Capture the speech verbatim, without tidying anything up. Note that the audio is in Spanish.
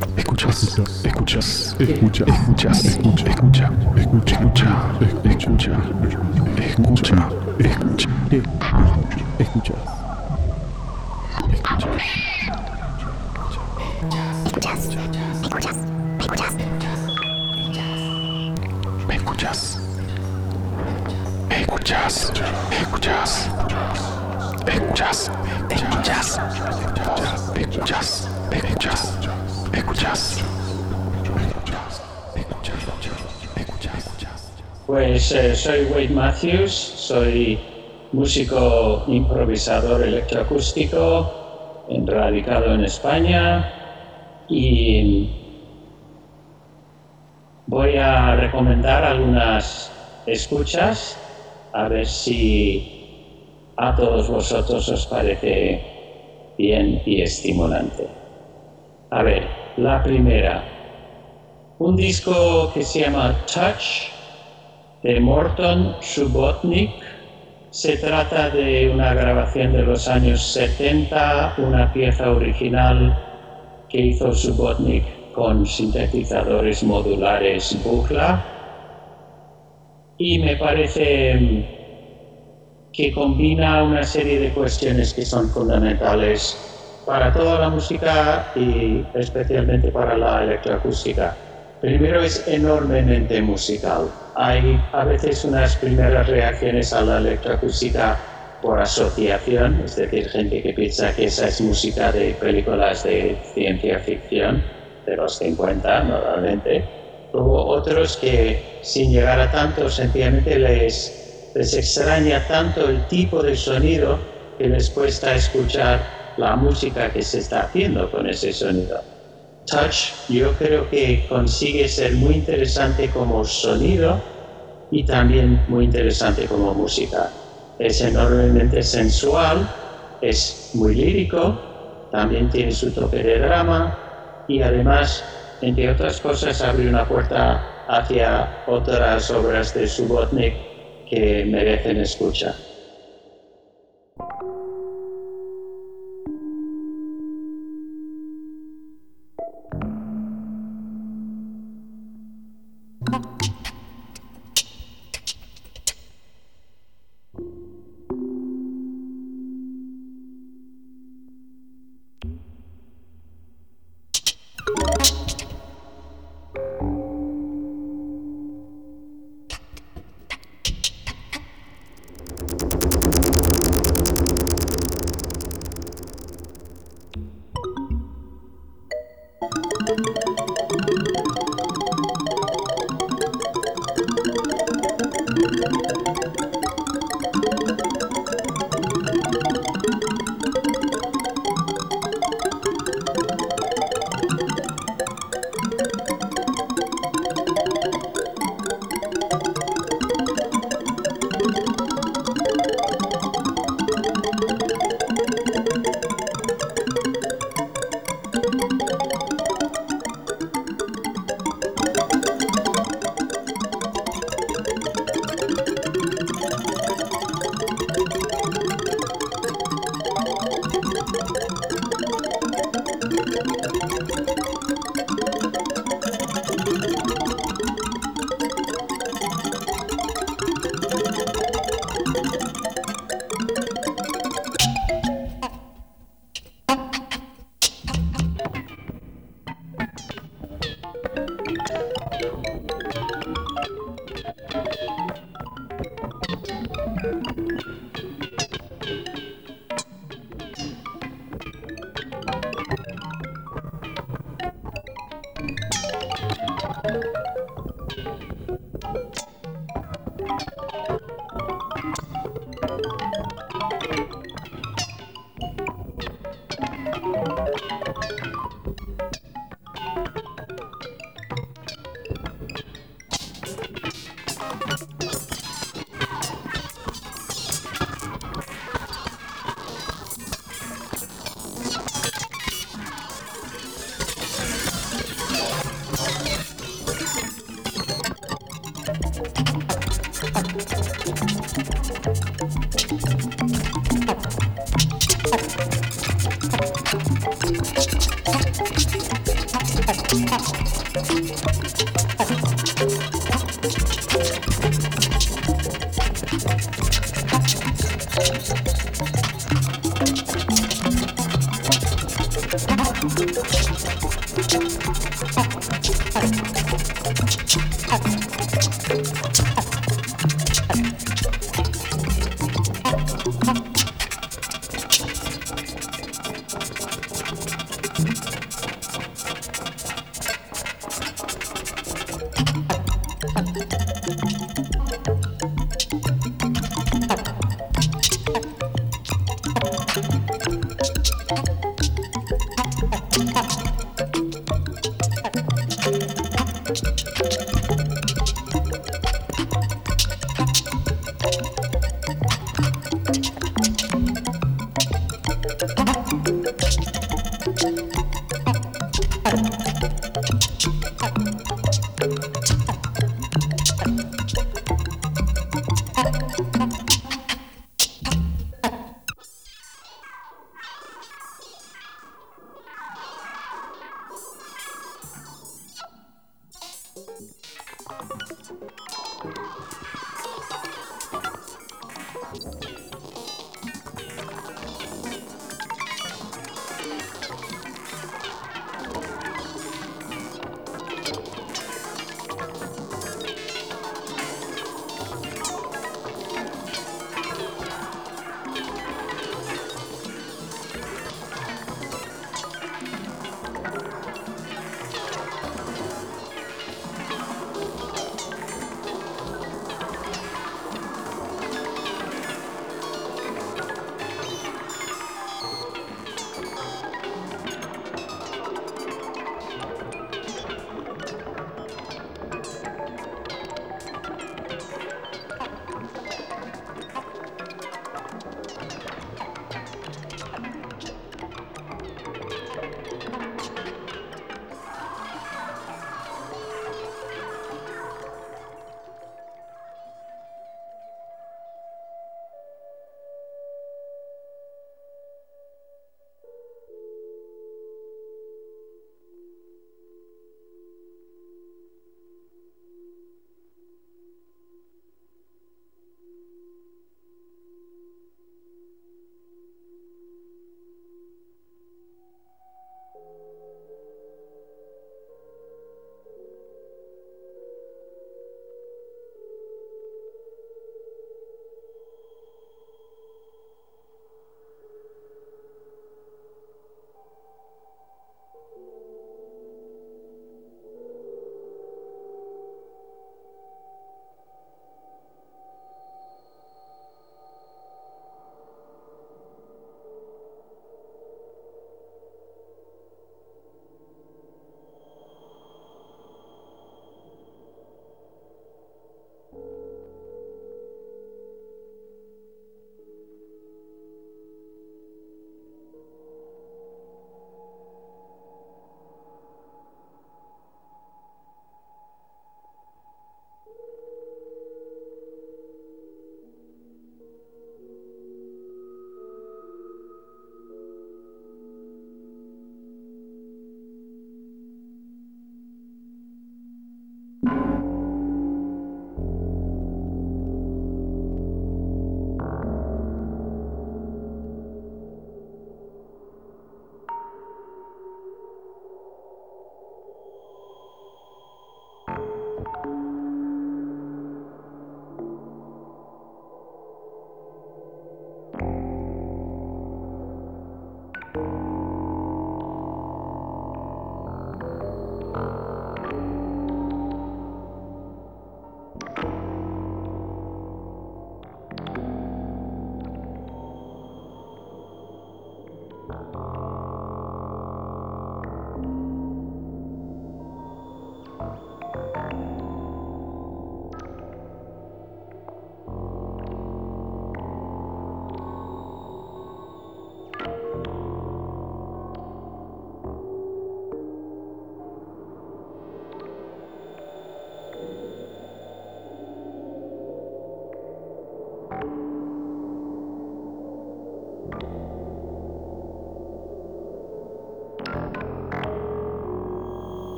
Escuchas, escuchas, escucha, escuchas, escucha, escucha, escucha, escucha, escucha, escucha, escucha, escuchas, escuchas, escuchas, escuchas, escuchas, escuchas, escuchas, escuchas, escuchas. Pues eh, soy Wade Matthews, soy músico improvisador electroacústico, radicado en España, y voy a recomendar algunas escuchas a ver si a todos vosotros os parece bien y estimulante. A ver, la primera, un disco que se llama Touch, de Morton Subotnick. Se trata de una grabación de los años setenta, una pieza original que hizo Subotnick con sintetizadores modulares Buchla, y me parece que combina una serie de cuestiones que son fundamentales para toda la música y especialmente para la electroacústica. Primero, es enormemente musical. Hay a veces unas primeras reacciones a la electroacústica por asociación, es decir, gente que piensa que esa es música de películas de ciencia ficción de los cincuenta, normalmente. Luego otros que, sin llegar a tanto, sencillamente les, les extraña tanto el tipo de sonido que les cuesta escuchar la música que se está haciendo con ese sonido. Touch, yo creo que consigue ser muy interesante como sonido y también muy interesante como música. Es enormemente sensual, es muy lírico, también tiene su toque de drama y además, entre otras cosas, abre una puerta hacia otras obras de Subotnick que merecen escucha.